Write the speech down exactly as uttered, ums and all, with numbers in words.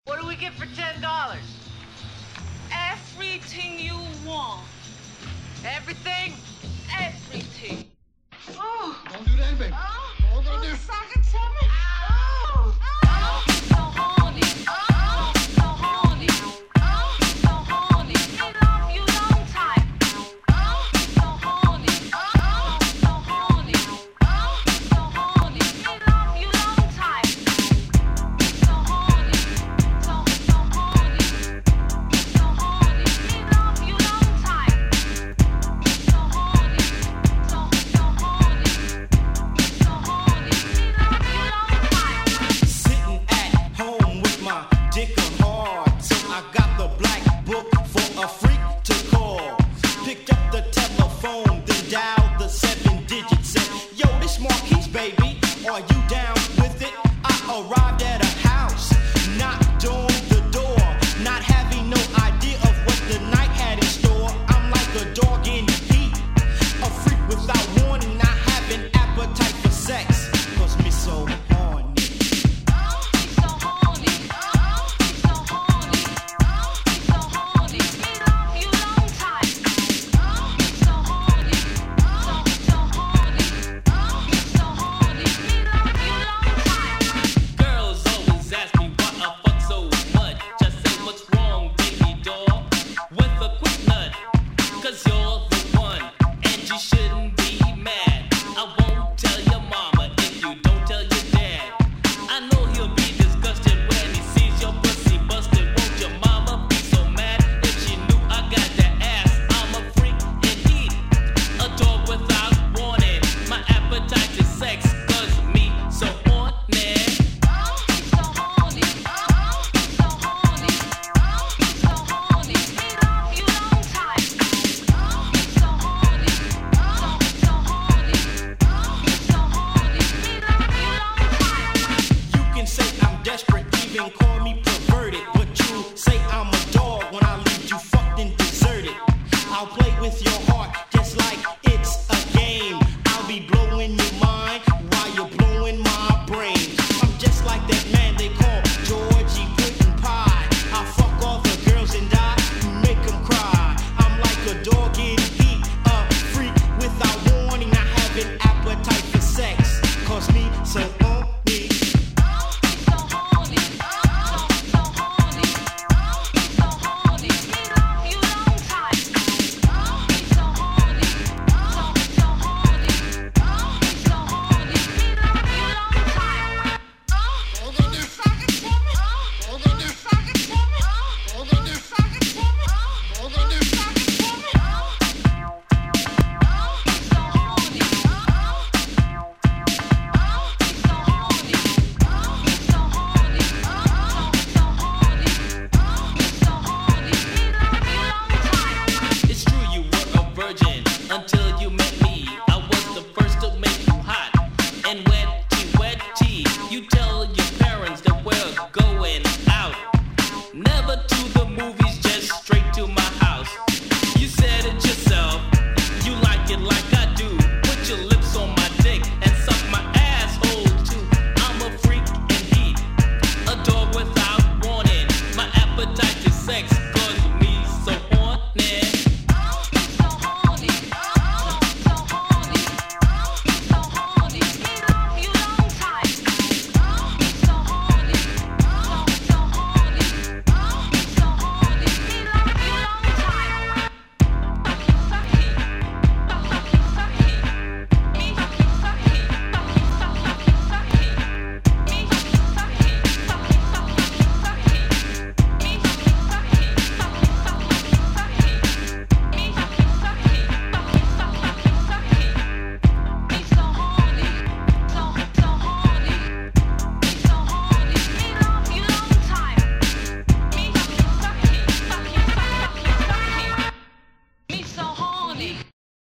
What do we get for ten dollars? Everything you want. Everything? Everything. Oh. Don't do that, baby. Oh. Don't do that. Suck it to me. Oh. Oh. So horny. Oh. So horny. Oh. So horny. We love you long time. Oh. So horny. Oh. So horny. Oh. So horny. We love you long time. So horny. So so horny. So horny. We love you long time. So horny. So so horny. So horny. We love you long time. Sitting at home with my dick on hard, so I got the black book for a freak to call. Picked up the telephone, then dialed the seven digits. Said, yo, this Marquise, baby, are you down with it? I arrived at a house, knocked on the door, not having no idea of what the night had in store. I'm like a dog in heat, a freak without warning, not having appetite for sex. Cause me so horny. Oh, he's so horny. Oh, he's so horny. Oh, he's so horny. We love you long time. Oh, he's so horny. So so horny. Oh, he's so horny. We love you long time. Girls always ask me why I fuck so much. Just say what's wrong, baby doll, with a quick nut. Cause you're the one, and you shouldn't be mad. I won't tell your mama if you don't tell your dad. I know he'll be disgusted when he sees your pussy busted. Won't your mama be so mad if she knew I got that ass? I'm a freak indeed, a dog without warning. My appetite is sex, cause me so horny. Oh, he's so horny. Oh, he's so horny. Oh, he's so horny. We love you long time. Oh, he's so horny. Oh, so horny. Oh, he's so horny. We love you long time. You can say I'm desperate, even call me perverted, but you say I'm a dog when I leave you fucked and deserted. I'll play with your heart just like it's a game. I'll be blowing your mind while you're blowing my brain. I'm just like that man they call Georgie Puddin' Pie. I fuck all the girls and I make them cry. I'm like a dog in heat, a freak without warning, not having appetite for sex. Cause me so horny. Oh, he's so horny. Oh, so horny. Oh, he's so horny. We love you long time. Oh, he's so horny. So so horny. Oh, he's so horny. We love you long time. Oh, Don't do that. suck it to me. Oh, Don't do that. suck it to me. Oh, Don't do that. suck it to me. Oh, Don't do that. suck it to me. Oh, oh, he's so horny. Oh, oh, he's so horny. Oh, he's so horny. Oh, so horny. Oh, he's so horny. We love you long time. It's true you were a virgin until you met me. I was the first to make you hot and wetty wetty. You tell your parents that we're going out, never to the